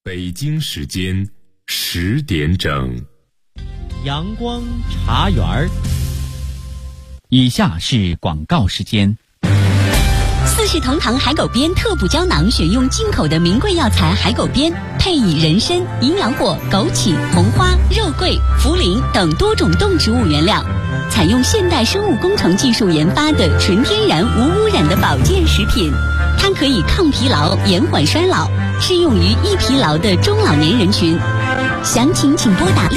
北京时间10点整， 阳光茶园儿。以下是广告时间。 四世同堂海狗鞭特补胶囊选用进口的名贵药材海狗鞭，配以人参、银耳果、枸杞、红花、肉桂、茯苓等多种动植物原料，采用现代生物工程技术研发的纯天然无污染的保健食品。它可以抗疲劳、延缓衰老，适用于易疲劳的中老年人群。详情请拨打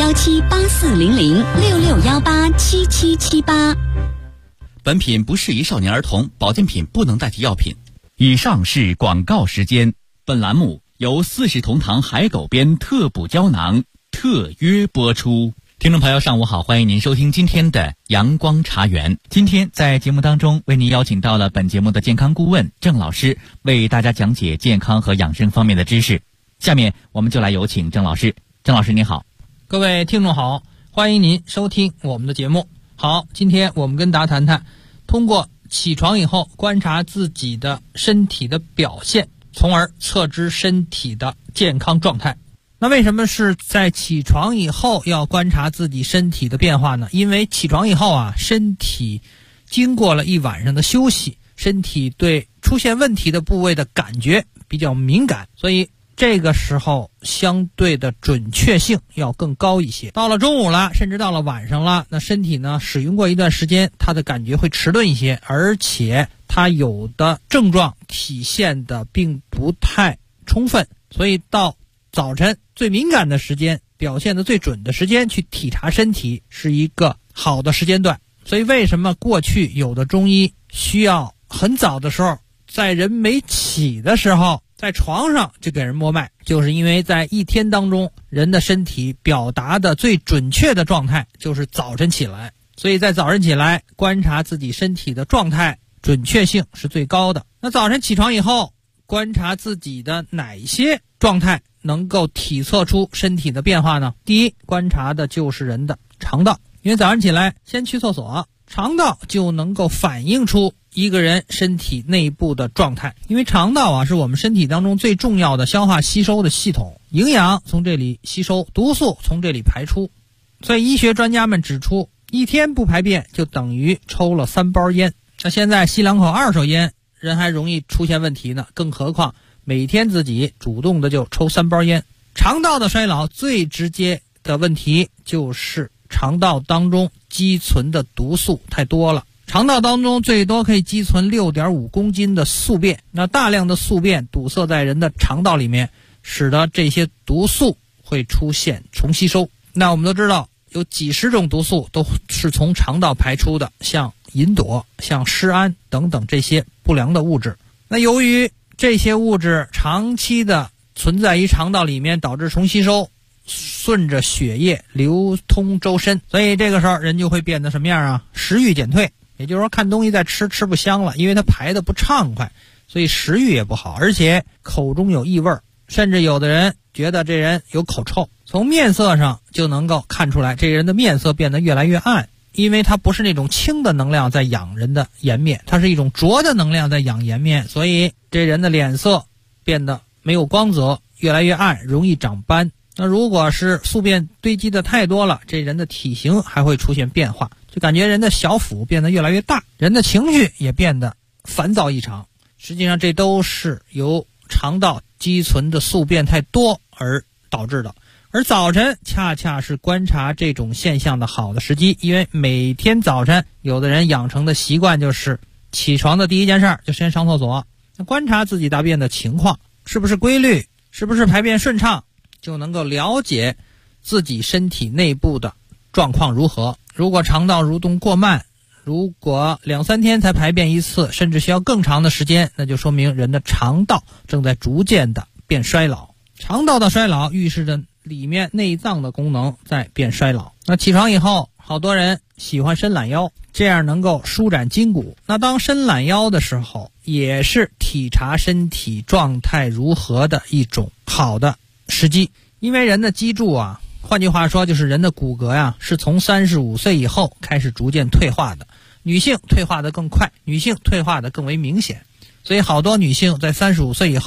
6617840066187778。 本品不适宜少年儿童，保健品不能代替药品。以上是广告时间。本栏目由四世同堂海狗鞭特补胶囊特约播出。听众朋友上午好，欢迎您收听今天的阳光茶园。今天在节目当中为您邀请到了本节目的健康顾问郑老师，为大家讲解健康和养生方面的知识。下面我们就来有请郑老师。郑老师您好。 各位听众好，欢迎您收听我们的节目。好，今天我们跟大家谈谈通过起床以后观察自己的身体的表现，从而测知身体的健康状态。那为什么是在起床以后要观察自己身体的变化呢？因为起床以后身体经过了一晚上的休息，身体对出现问题的部位的感觉比较敏感，所以这个时候相对的准确性要更高一些。到了中午了，甚至到了晚上了，那身体呢使用过一段时间，它的感觉会迟钝一些，而且它有的症状体现的并不太充分，所以到早晨最敏感的时间，表现的最准的时间去体察身体是一个好的时间段。所以为什么过去有的中医需要很早的时候，在人没起的时候在床上就给人摸脉，就是因为在一天当中人的身体表达的最准确的状态就是早晨起来，所以在早晨起来观察自己身体的状态准确性是最高的。那早晨起床以后观察自己的哪些状态能够体测出身体的变化呢？第一，观察的就是人的肠道，因为早上起来先去厕所，肠道就能够反映出一个人身体内部的状态。因为肠道是我们身体当中最重要的消化吸收的系统，营养从这里吸收，毒素从这里排出。所以医学专家们指出，一天不排便就等于抽了3包烟。那现在吸2口2手烟人还容易出现问题呢，更何况每天自己主动的就抽3包烟。肠道的衰老最直接的问题就是肠道当中积存的毒素太多了。肠道当中最多可以积存 6.5 公斤的宿便，那大量的宿便堵塞在人的肠道里面，使得这些毒素会出现重吸收。那我们都知道有几十种毒素都是从肠道排出的，像吲哚、像施胺等等这些不良的物质。那由于这些物质长期的存在于肠道里面，导致重吸收，顺着血液流通周身，所以这个时候人就会变得什么样食欲减退，也就是说看东西再吃不香了，因为它排得不畅快，所以食欲也不好，而且口中有异味，甚至有的人觉得这人有口臭。从面色上就能够看出来，这人的面色变得越来越暗，因为它不是那种清的能量在养人的颜面，它是一种浊的能量在养颜面，所以这人的脸色变得没有光泽，越来越暗，容易长斑。那如果是宿便堆积的太多了，这人的体型还会出现变化，就感觉人的小腹变得越来越大，人的情绪也变得烦躁异常。实际上这都是由肠道积存的宿便太多而导致的。而早晨恰恰是观察这种现象的好的时机，因为每天早晨有的人养成的习惯就是起床的第一件事就先上厕所，那观察自己大便的情况是不是规律，是不是排便顺畅，就能够了解自己身体内部的状况如何。如果肠道蠕动过慢，如果2-3天才排便一次，甚至需要更长的时间，那就说明人的肠道正在逐渐的变衰老。肠道的衰老预示着里面内脏的功能在变衰老。那起床以后，好多人喜欢伸懒腰，这样能够舒展筋骨。那当伸懒腰的时候，也是体察身体状态如何的一种好的时机。因为人的脊柱换句话说就是人的骨骼是从35岁以后开始逐渐退化的，女性退化的更快，女性退化的更为明显。所以好多女性在35岁以后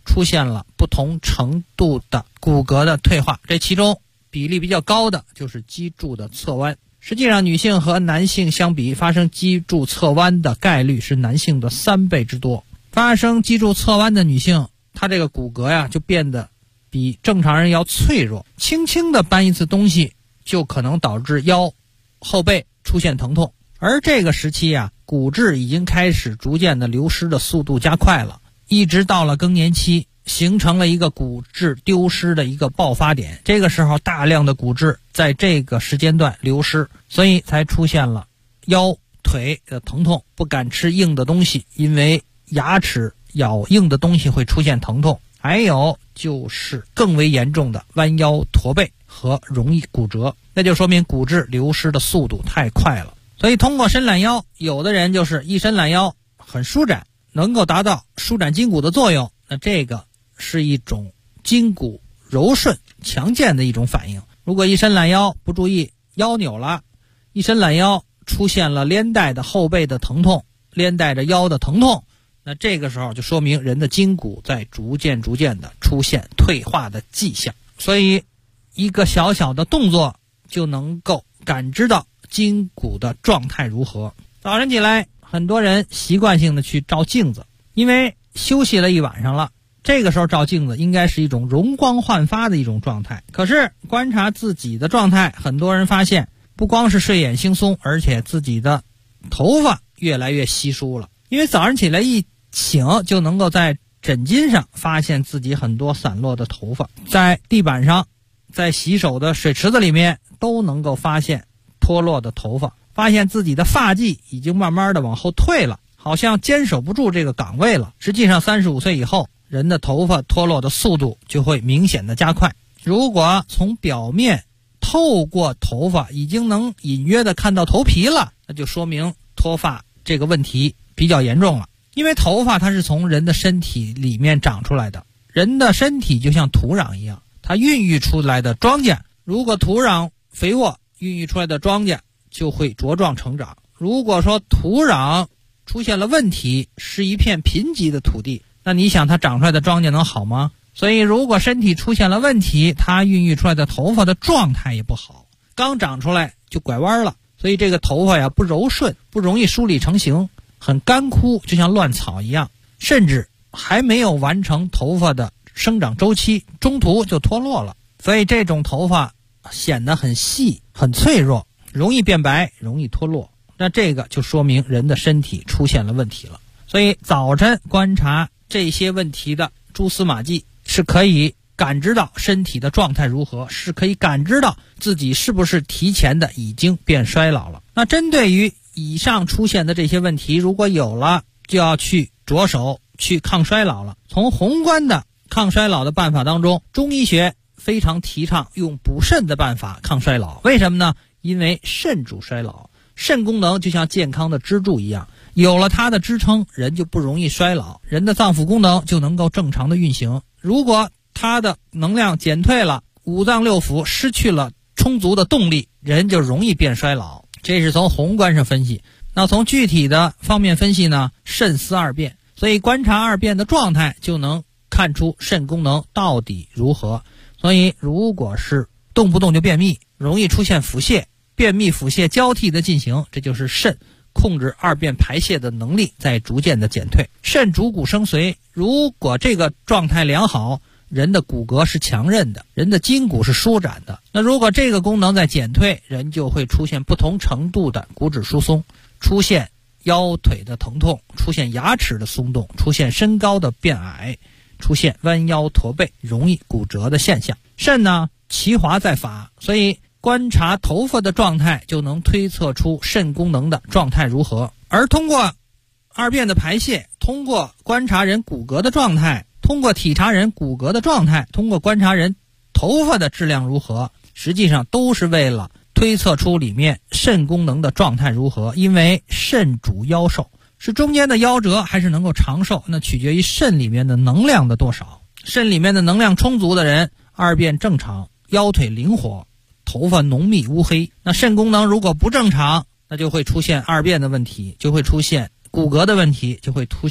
出现了不同程度的骨骼的退化，这其中比例比较高的就是脊柱的侧弯。实际上女性和男性相比，发生脊柱侧弯的概率是男性的3倍之多。发生脊柱侧弯的女性，她这个骨骼呀就变得比正常人要脆弱，轻轻的搬一次东西就可能导致腰后背出现疼痛。而这个时期啊，骨质已经开始逐渐的流失的速度加快了，一直到了更年期，形成了一个骨质丢失的一个爆发点。这个时候大量的骨质在这个时间段流失，所以才出现了腰腿的疼痛，不敢吃硬的东西，因为牙齿咬硬的东西会出现疼痛。还有就是更为严重的弯腰驼背和容易骨折，那就说明骨质流失的速度太快了。所以通过伸懒腰，有的人就是一伸懒腰很舒展，能够达到舒展筋骨的作用，那这个是一种筋骨柔顺强健的一种反应。如果一伸懒腰不注意，腰扭了，一伸懒腰出现了连带的后背的疼痛，连带着腰的疼痛，那这个时候就说明人的筋骨在逐渐的出现退化的迹象。所以一个小小的动作就能够感知到筋骨的状态如何。早晨起来，很多人习惯性的去照镜子，因为休息了一晚上了，这个时候照镜子应该是一种容光焕发的一种状态。可是观察自己的状态，很多人发现不光是睡眼惺忪，而且自己的头发越来越稀疏了。因为早上起来一醒，就能够在枕巾上发现自己很多散落的头发，在地板上，在洗手的水池子里面都能够发现脱落的头发，发现自己的发际已经慢慢的往后退了，好像坚守不住这个岗位了。实际上35岁以后，人的头发脱落的速度就会明显的加快。如果从表面透过头发已经能隐约的看到头皮了，那就说明脱发这个问题比较严重了。因为头发它是从人的身体里面长出来的，人的身体就像土壤一样，它孕育出来的庄稼，如果土壤肥沃，孕育出来的庄稼就会茁壮成长。如果说土壤出现了问题，是一片贫瘠的土地，那你想它长出来的庄稼能好吗？所以如果身体出现了问题，它孕育出来的头发的状态也不好，刚长出来就拐弯了，所以这个头发呀不柔顺，不容易梳理成型，很干枯，就像乱草一样，甚至还没有完成头发的生长周期，中途就脱落了。所以这种头发显得很细很脆弱，容易变白，容易脱落，那这个就说明人的身体出现了问题了。所以早晨观察这些问题的蛛丝马迹，是可以感知到身体的状态如何，是可以感知到自己是不是提前的已经变衰老了。那针对于以上出现的这些问题，如果有了，就要去着手去抗衰老了。从宏观的抗衰老的办法当中，中医学非常提倡用补肾的办法抗衰老。为什么呢？因为肾主衰老，肾功能就像健康的支柱一样，有了它的支撑，人就不容易衰老，人的脏腑功能就能够正常的运行。如果它的能量减退了，五脏六腑失去了充足的动力，人就容易变衰老。这是从宏观上分析。那从具体的方面分析呢，肾思二便，所以观察二便的状态就能看出肾功能到底如何。所以如果是动不动就便秘，容易出现腹泻，便秘腹泻交替的进行，这就是肾控制二便排泄的能力在逐渐的减退。肾主骨生髓，如果这个状态良好，人的骨骼是强韧的，人的筋骨是舒展的。那如果这个功能在减退，人就会出现不同程度的骨质疏松，出现腰腿的疼痛，出现牙齿的松动，出现身高的变矮，出现弯腰驼背，容易骨折的现象。肾呢，其华在发，所以观察头发的状态就能推测出肾功能的状态如何。而通过二便的排泄，通过观察人骨骼的状态，通过体察人骨骼的状态，通过观察人头发的质量如何，实际上都是为了推测出里面肾功能的状态如何。因为肾主腰寿，是中间的夭折还是能够长寿，那取决于肾里面的能量的多少。肾里面的能量充足的人，二便正常，腰腿灵活，头发浓密乌黑。那肾功能如果不正常，那就会出现二便的问题，就会出现骨骼的问题，就会出现头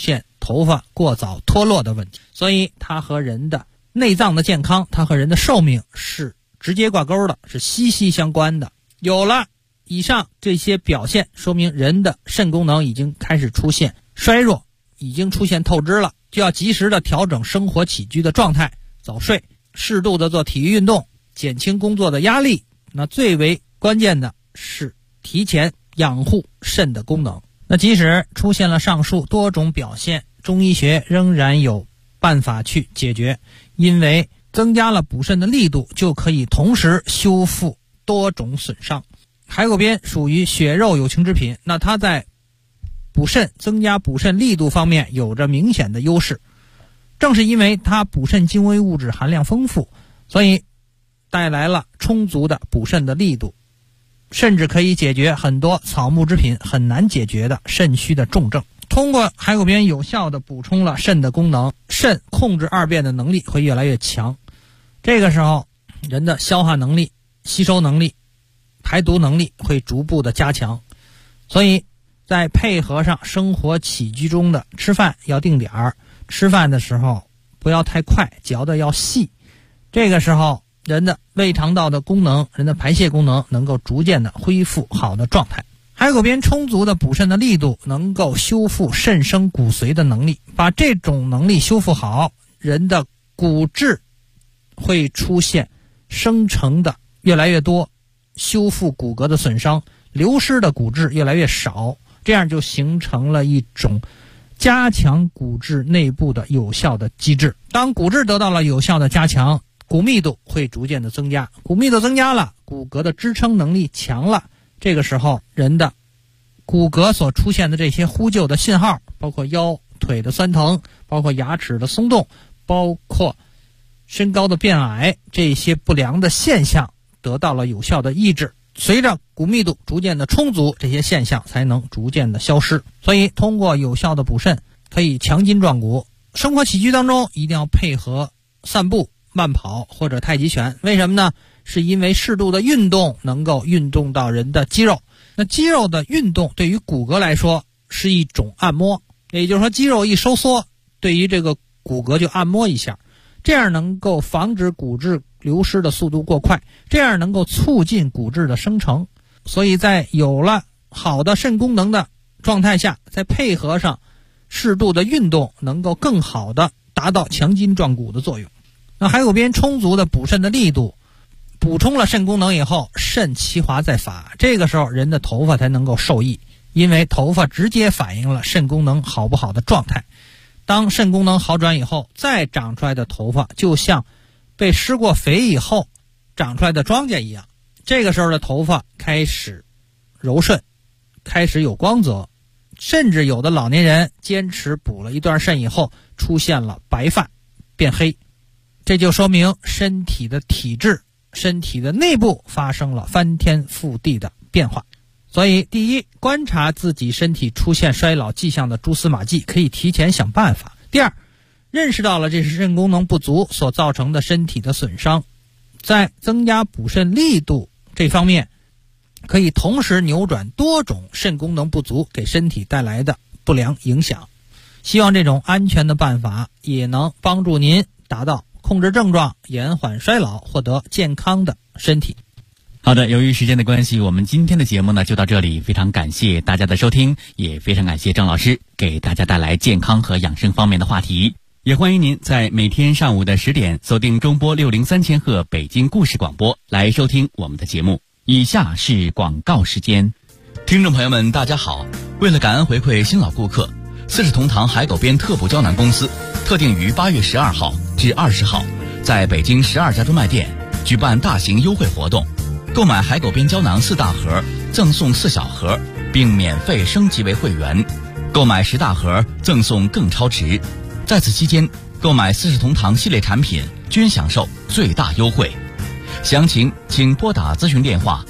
头发过早脱落的问题。所以它和人的内脏的健康，它和人的寿命是直接挂钩的，是息息相关的。有了以上这些表现，说明人的肾功能已经开始出现衰弱，已经出现透支了，就要及时的调整生活起居的状态，早睡，适度的做体育运动，减轻工作的压力。那最为关键的是提前养护肾的功能。那即使出现了上述多种表现，中医学仍然有办法去解决，因为增加了补肾的力度，就可以同时修复多种损伤。海狗鞭属于血肉有情之品，那它在补肾、增加补肾力度方面有着明显的优势。正是因为它补肾精微物质含量丰富，所以带来了充足的补肾的力度，甚至可以解决很多草木之品很难解决的肾虚的重症。通过海狗鞭有效的补充了肾的功能，肾控制二便的能力会越来越强。这个时候人的消化能力、吸收能力、排毒能力会逐步的加强。所以在配合上生活起居中的吃饭要定点儿，吃饭的时候不要太快，嚼得要细。这个时候人的胃肠道的功能、人的排泄功能能够逐渐的恢复好的状态。海狗鞭充足的补肾的力度能够修复肾生骨髓的能力，把这种能力修复好，人的骨质会出现生成的越来越多，修复骨骼的损伤，流失的骨质越来越少，这样就形成了一种加强骨质内部的有效的机制。当骨质得到了有效的加强，骨密度会逐渐的增加，骨密度增加了，骨骼的支撑能力强了，这个时候人的骨骼所出现的这些呼救的信号，包括腰腿的酸疼，包括牙齿的松动，包括身高的变矮，这些不良的现象得到了有效的抑制。随着骨密度逐渐的充足，这些现象才能逐渐的消失。所以通过有效的补肾可以强筋壮骨。生活起居当中一定要配合散步、慢跑或者太极拳。为什么呢？是因为适度的运动能够运动到人的肌肉。那肌肉的运动对于骨骼来说是一种按摩，也就是说肌肉一收缩，对于这个骨骼就按摩一下，这样能够防止骨质流失的速度过快，这样能够促进骨质的生成。所以在有了好的肾功能的状态下，再配合上适度的运动，能够更好的达到强筋壮骨的作用。那海狗鞭充足的补肾的力度，补充了肾功能以后，肾其华在发，这个时候人的头发才能够受益，因为头发直接反映了肾功能好不好的状态。当肾功能好转以后，再长出来的头发就像被施过肥以后长出来的庄稼一样，这个时候的头发开始柔顺，开始有光泽，甚至有的老年人坚持补了一段肾以后出现了白发变黑，这就说明身体的体质、身体的内部发生了翻天覆地的变化。所以第一，观察自己身体出现衰老迹象的蛛丝马迹，可以提前想办法。第二，认识到了这是肾功能不足所造成的身体的损伤，在增加补肾力度这方面可以同时扭转多种肾功能不足给身体带来的不良影响。希望这种安全的办法也能帮助您达到控制症状、延缓衰老、获得健康的身体。 好的，由于时间的关系，我们今天的节目呢就到这里，非常感谢大家的收听，也非常感谢郑老师给大家带来健康和养生方面的话题。也欢迎您在每天上午的10点锁定中波603千赫北京故事广播来收听我们的节目。以下是广告时间。 听众朋友们大家好，为了感恩回馈新老顾客，四世同堂海狗鞭特补胶囊公司特定于8月12号至20号在北京12家专卖店举办大型优惠活动，购买海狗鞭胶囊4大盒赠送4小盒，并免费升级为会员，购买10大盒赠送更超值。在此期间购买四世同堂系列产品均享受最大优惠，详情请拨打咨询电话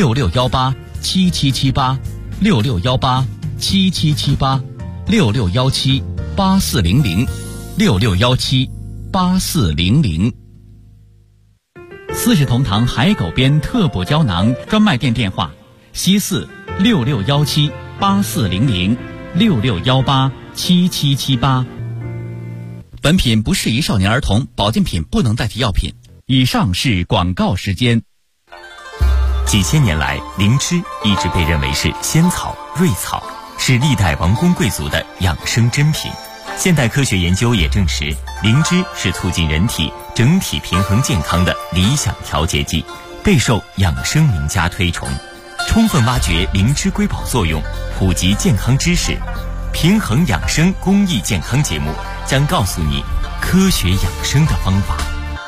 66187778 66187778 66178400 66178400。 四世同堂海狗鞭特补胶囊专卖店电话：西466178400 6618 7778。本品不适宜少年儿童，保健品不能代替药品。以上是广告时间。 几千年来，灵芝一直被认为是仙草、瑞草，是历代王公贵族的养生珍品。现代科学研究也证实，灵芝是促进人体整体平衡健康的理想调节剂，备受养生名家推崇。充分挖掘灵芝瑰宝作用，普及健康知识，平衡养生公益健康节目将告诉你科学养生的方法。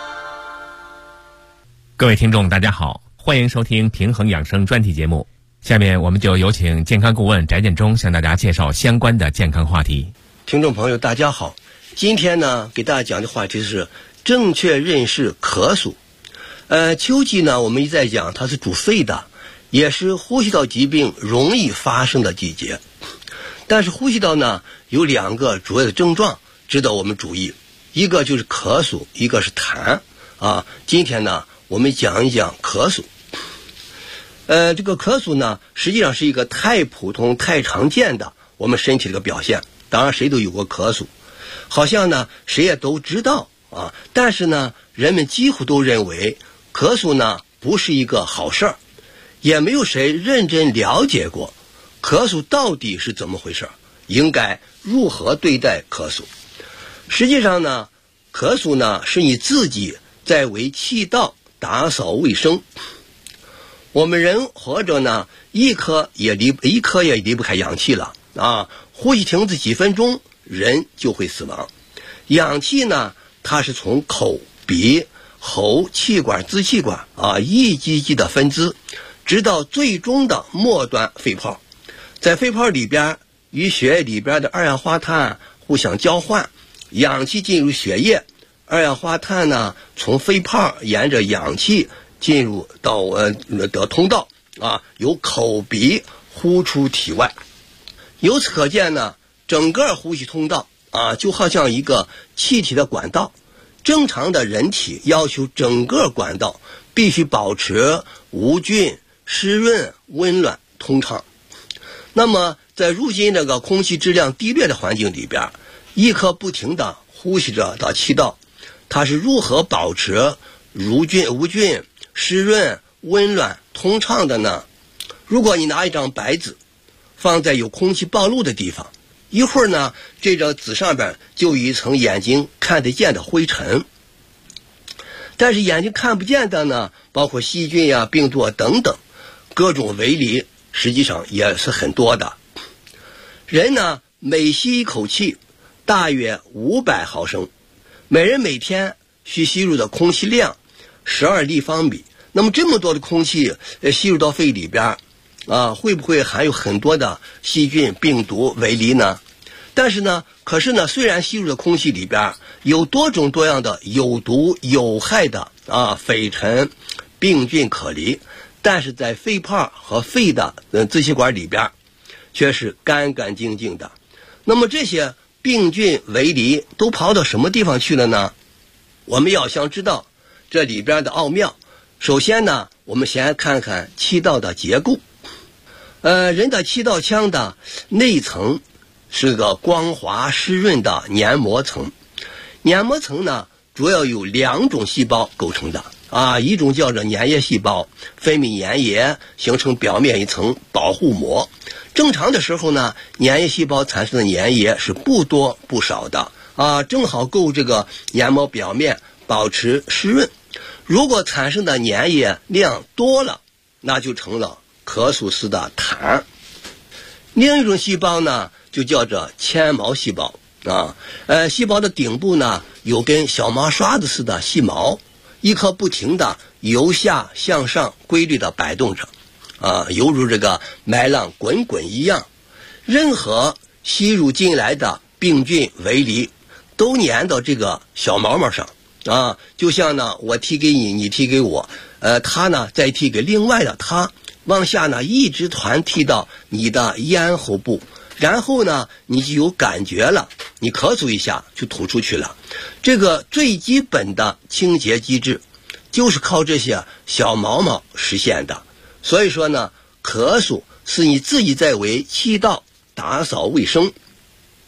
各位听众大家好，欢迎收听平衡养生专题节目。下面我们就有请健康顾问翟建中向大家介绍相关的健康话题。 听众朋友大家好，今天呢给大家讲的话题是正确认识咳嗽。秋季呢我们一再讲它是主肺的，也是呼吸道疾病容易发生的季节。但是呼吸道呢有两个主要的症状值得我们注意，一个就是咳嗽，一个是痰今天呢我们讲一讲咳嗽。这个咳嗽呢实际上是一个太普通太常见的我们身体的一个表现，当然谁都有过咳嗽，好像呢谁也都知道但是呢人们几乎都认为咳嗽呢不是一个好事儿，也没有谁认真了解过咳嗽到底是怎么回事，应该如何对待咳嗽。实际上呢咳嗽呢是你自己在为气道打扫卫生。我们人活着呢一刻也离不开氧气了呼吸停止几分钟人就会死亡。氧气呢它是从口、鼻、喉、气管、支气管一级级的分支，直到最终的末端肺泡。在肺泡里边与血液里边的二氧化碳互相交换，氧气进入血液，二氧化碳呢从肺泡沿着氧气进入到的通道由口鼻呼出体外。由此可见呢，整个呼吸通道就好像一个气体的管道，正常的人体要求整个管道必须保持无菌、湿润、温暖、通畅。那么在如今这个空气质量低劣的环境里边，一刻不停的呼吸着的气道，它是如何保持无菌、湿润、温暖、通畅的呢？如果你拿一张白纸放在有空气暴露的地方，一会儿呢这张纸上边就有一层眼睛看得见的灰尘，但是眼睛看不见的呢包括细菌病毒等等，各种微粒实际上也是很多的。人呢每吸一口气大约500毫升，每人每天需吸入的空气量12立方米。那么这么多的空气吸入到肺里边会不会含有很多的细菌、病毒、微粒呢？可是呢虽然吸入的空气里边有多种多样的有毒有害的粉尘、病菌可离，但是在肺泡和肺的支气管里边却是干干净净的。那么这些病菌微粒都跑到什么地方去了呢？我们要想知道这里边的奥妙，首先呢我们先看看气道的结构。人的气道腔的内层是个光滑湿润的黏膜层，黏膜层呢主要有2种细胞构成的一种叫做粘液细胞，分泌粘液形成表面一层保护膜。正常的时候呢粘液细胞产生的粘液是不多不少的正好够这个黏膜表面保持湿润。如果产生的粘液量多了，那就成了咳嗽式的痰。另一种细胞呢就叫做纤毛细胞细胞的顶部呢有根小毛刷子似的细毛，一颗不停的由下向上规律的摆动着犹如这个麦浪滚滚一样。任何吸入进来的病菌微粒都粘到这个小毛毛上就像呢我踢给你，你踢给我他呢再踢给另外的他，往下呢一直团踢到你的咽喉部，然后呢你就有感觉了，你咳嗽一下就吐出去了。这个最基本的清洁机制就是靠这些小毛毛实现的。所以说呢咳嗽是你自己在为气道打扫卫生。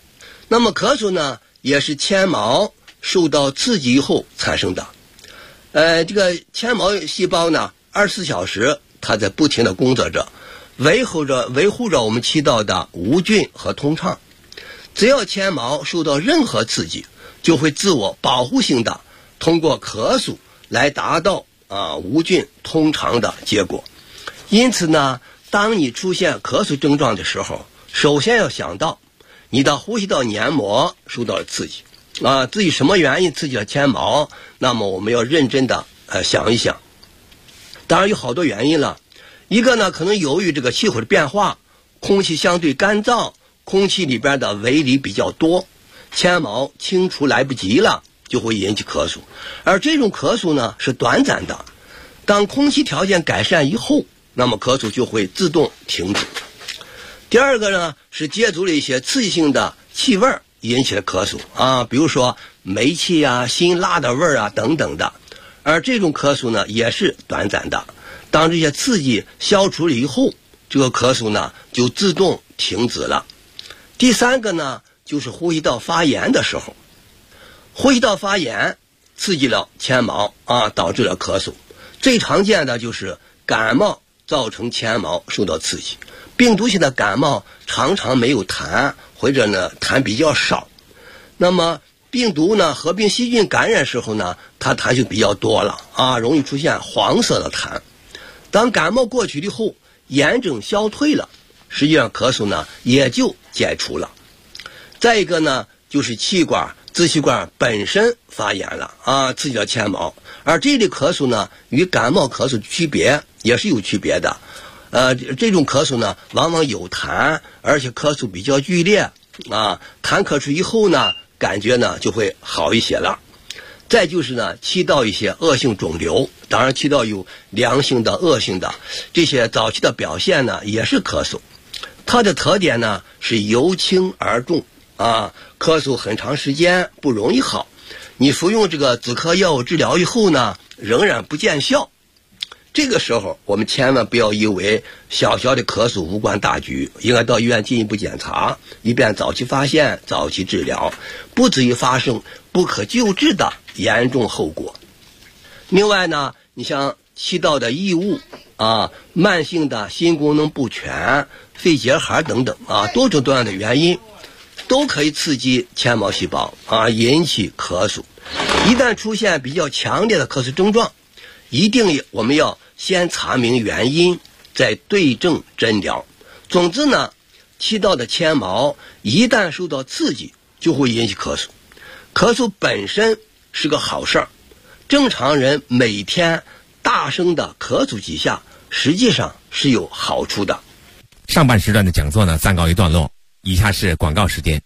那么咳嗽呢，也是纤毛受到刺激以后产生的。这个纤毛细胞呢，24小时它在不停的工作着，维护着我们气道的无菌和通畅。只要纤毛受到任何刺激，就会自我保护性的通过咳嗽来达到无菌通畅的结果。因此呢，当你出现咳嗽症状的时候，首先要想到你的呼吸道黏膜受到了刺激至于什么原因刺激了纤毛，那么我们要认真的想一想。当然有好多原因了，一个呢，可能由于这个气候的变化，空气相对干燥，空气里边的微粒比较多，纤毛清除来不及了，就会引起咳嗽。而这种咳嗽呢是短暂的，当空气条件改善以后，那么咳嗽就会自动停止。第二个呢，是接触了一些刺激性的气味引起的咳嗽比如说煤气辛辣的味等等的。而这种咳嗽呢也是短暂的，当这些刺激消除了以后，这个咳嗽呢就自动停止了。第三个呢，就是呼吸道发炎的时候，呼吸道发炎刺激了纤毛导致了咳嗽。最常见的就是感冒造成纤毛受到刺激，病毒性的感冒常常没有痰，或者呢痰比较少。那么病毒呢合并细菌感染时候呢，它痰就比较多了容易出现黄色的痰。当感冒过去以后，炎症消退了，实际上咳嗽呢也就解除了。再一个呢，就是支气管本身发炎了刺激了纤毛。而这类咳嗽呢，与感冒咳嗽区别也是有区别的。这种咳嗽呢，往往有痰，而且咳嗽比较剧烈痰咳出以后呢，感觉呢就会好一些了。再就是呢，气道一些恶性肿瘤，当然气道有良性的、恶性的，这些早期的表现呢也是咳嗽。它的特点呢是由轻而重咳嗽很长时间不容易好。你服用这个止咳药物治疗以后呢，仍然不见效。这个时候我们千万不要以为小小的咳嗽无关大局，应该到医院进一步检查，以便早期发现、早期治疗，不至于发生不可救治的严重后果。另外呢，你像气道的异物慢性的心功能不全、肺结核等等多种多样的原因都可以刺激纤毛细胞引起咳嗽。一旦出现比较强烈的咳嗽症状，一定我们要先查明原因，再对症诊疗。总之呢，气道的纤毛一旦受到刺激，就会引起咳嗽。咳嗽本身是个好事儿，正常人每天大声的咳嗽几下，实际上是有好处的。 上半时段的讲座呢暂告一段落，以下是广告时间。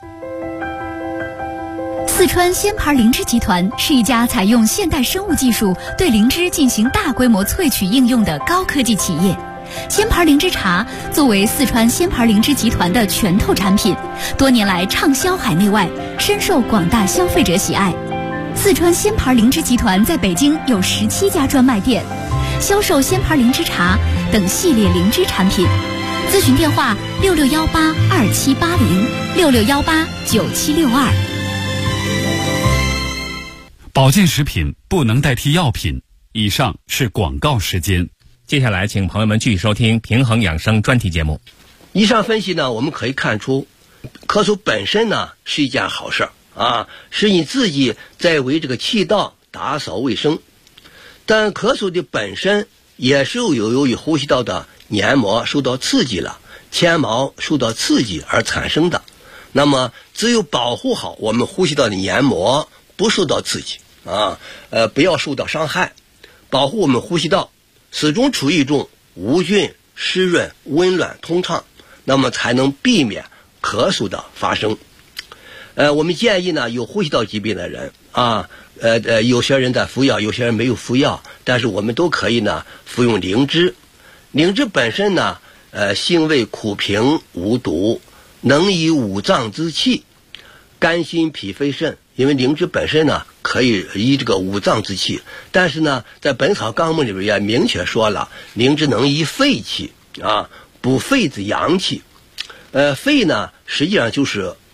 四川仙牌灵芝集团是一家采用现代生物技术对灵芝进行大规模萃取应用的高科技企业。仙牌灵芝茶作为四川仙牌灵芝集团的拳头产品，多年来畅销海内外，深受广大消费者喜爱。四川仙牌灵芝集团在北京有17家专卖店，销售仙牌灵芝茶等系列灵芝产品。咨询电话6618278066189762。 保健食品不能代替药品。以上是广告时间。 接下来请朋友们继续收听平衡养生专题节目。 以上分析呢，我们可以看出咳嗽本身呢是一件好事是你自己在为这个气道打扫卫生。但咳嗽的本身也是由于呼吸道的黏膜受到刺激了，纤毛受到刺激而产生的。那么只有保护好我们呼吸道的黏膜不受到刺激不要受到伤害，保护我们呼吸道始终处于一种无菌、湿润、温暖、通畅，那么才能避免咳嗽的发生。我们建议呢，有呼吸道疾病的人有些人在服药，有些人没有服药，但是我们都可以呢服用灵芝。灵芝本身呢性味苦平无毒，能以五脏之气，肝心脾肺肾。因为灵芝本身呢可以以这个五脏之气，但是呢在本草纲目里边也明确说了，灵芝能以肺气补肺之阳气。肺呢实际上就是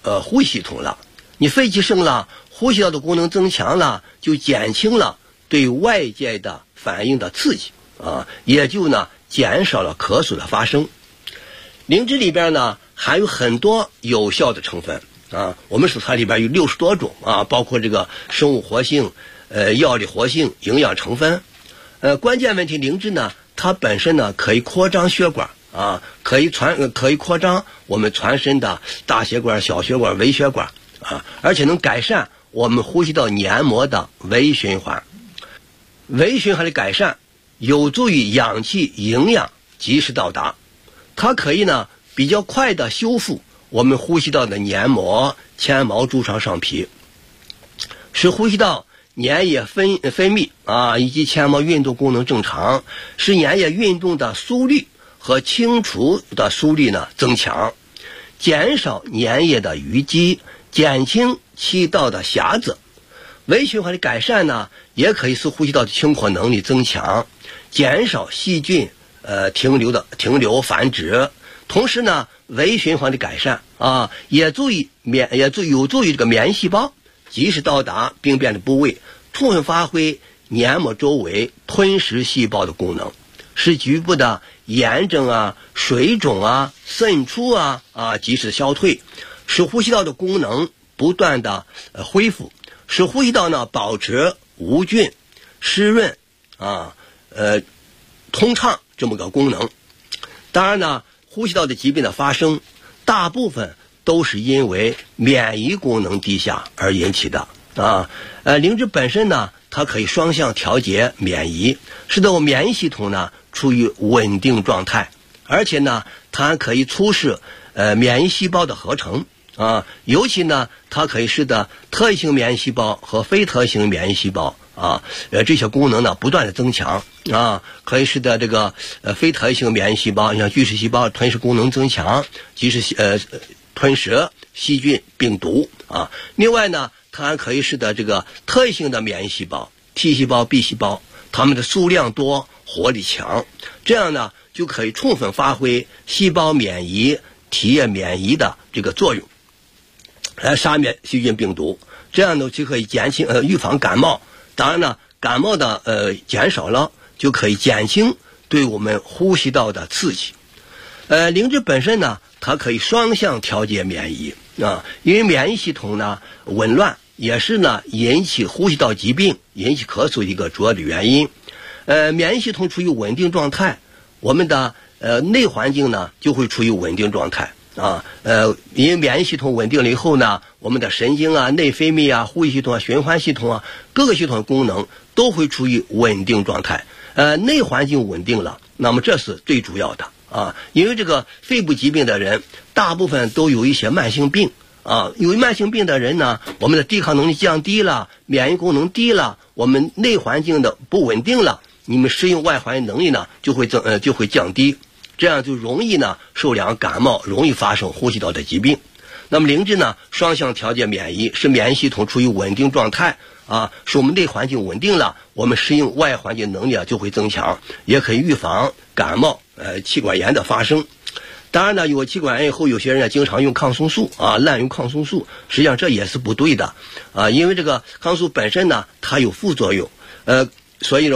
呼吸系统了。你肺气盛了，呼吸道的功能增强了，就减轻了对外界的反应的刺激啊，也就呢减少了咳嗽的发生。灵芝里边呢还有很多有效的成分啊，我们说它里边有60多种啊，包括这个生物活性、药理活性、营养成分。关键问题，灵芝呢它本身呢可以扩张血管啊，可以扩张我们全身的大血管、小血管、微血管啊，而且能改善我们呼吸道黏膜的微循环。微循环的改善有助于氧气营养及时到达，它可以呢比较快的修复我们呼吸道的黏膜、纤毛、柱状上皮，使呼吸道粘液分泌啊以及纤毛运动功能正常，使粘液运动的速率和清除的速率呢增强，减少粘液的淤积，减轻气道的狭窄。微循环的改善呢，也可以使呼吸道的清活能力增强，减少细菌停留繁殖。同时呢，微循环的改善啊，有助于这个免疫细胞及时到达病变的部位，充分发挥黏膜周围吞噬细胞的功能，使局部的炎症啊、水肿啊、渗出啊及时消退，使呼吸道的功能不断的恢复，使呼吸道呢保持无菌、湿润通畅这么个功能。当然呢，呼吸道的疾病的发生大部分都是因为免疫功能低下而引起的啊。灵芝本身呢，它可以双向调节免疫，使得我们免疫系统呢处于稳定状态，而且呢，它还可以促使免疫细胞的合成啊，尤其呢，它可以使得特异性免疫细胞和非特异性免疫细胞这些功能呢不断的增强啊，可以使得这个非特异性免疫细胞，像巨噬细胞吞噬功能增强，即是吞噬细菌、病毒啊。另外呢，它还可以使得这个特异性的免疫细胞 T 细胞、B 细胞，它们的数量多、活力强，这样呢就可以充分发挥细胞免疫、体液免疫的这个作用，来杀灭细菌、病毒，这样呢就可以减轻预防感冒。当然呢，感冒的减少了，就可以减轻对我们呼吸道的刺激。灵芝本身呢，它可以双向调节免疫啊，因为免疫系统呢紊乱也是呢引起呼吸道疾病、引起咳嗽一个主要的原因。免疫系统处于稳定状态，我们的内环境呢就会处于稳定状态啊。因为免疫系统稳定了以后呢，我们的神经啊、内分泌啊、呼吸系统啊、循环系统啊，各个系统的功能都会处于稳定状态。内环境稳定了，那么这是最主要的啊。因为这个肺部疾病的人，大部分都有一些慢性病啊。有慢性病的人呢，我们的抵抗能力降低了，免疫功能低了，我们内环境的不稳定了，你们适应外环境能力呢就会降低，这样就容易呢受凉感冒，容易发生呼吸道的疾病。那么灵芝呢，双向调节免疫，使免疫系统处于稳定状态啊，使我们内环境稳定了，我们适应外环境能力就会增强，也可以预防感冒、气管炎的发生。当然呢，有气管炎以后，有些人经常用抗生素啊，滥用抗生素，实际上这也是不对的啊，因为这个抗生素本身呢，它有副作用，所以呢。